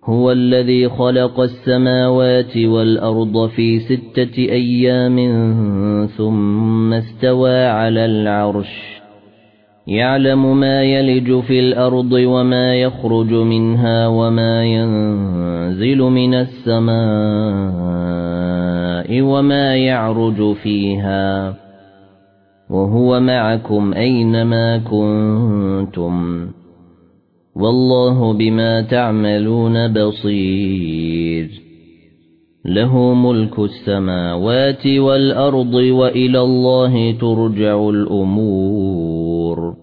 هو الذي خلق السماوات والأرض في 6 أيام ثم استوى على العرش يعلم ما يلج في الأرض وما يخرج منها وما ينزل من السماء وما يعرج فيها وهو معكم أينما كنتم والله بما تعملون بصير له ملك السماوات والأرض وإلى الله ترجع الأمور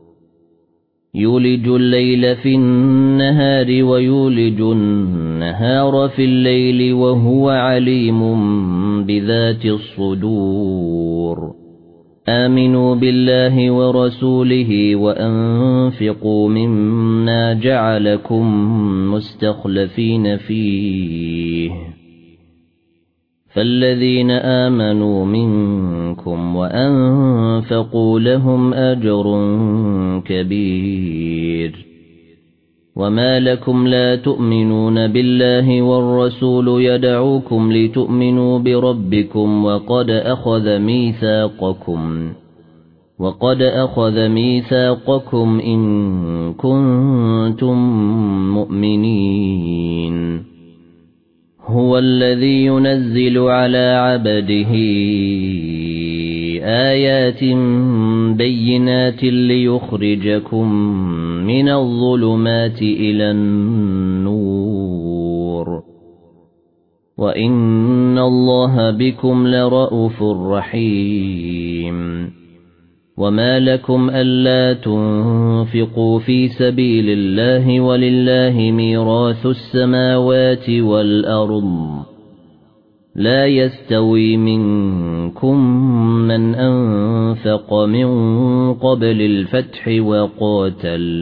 يولج الليل في النهار ويولج النهار في الليل وهو عليم بذات الصدور آمنوا بالله ورسوله وأنفقوا مما جعلكم مستخلفين فيه فالذين آمنوا منكم وأنفقوا لهم أجر كبير وما لكم لا تؤمنون بالله والرسول يدعوكم لتؤمنوا بربكم وقد أخذ ميثاقكم إن كنتم مؤمنين هو الذي ينزل على عبده آيات بينات ليخرجكم من الظلمات إلى النور وإن الله بكم لرءوف رحيم وما لكم ألا تنفقوا في سبيل الله ولله ميراث السماوات والأرض لا يستوي منكم من أنفق من قبل الفتح وقاتل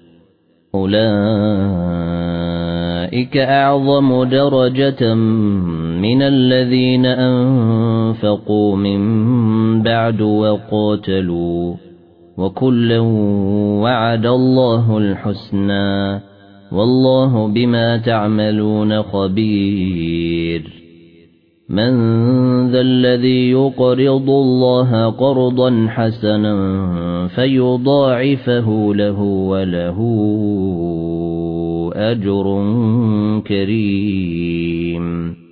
أولئك أعظم درجة من الذين أنفقوا من بعد وقاتلوا وكلا وعد الله الحسنى والله بما تعملون خبير من ذا الذي يقرض الله قرضا حسنا فيضاعفه له وله أجر كريم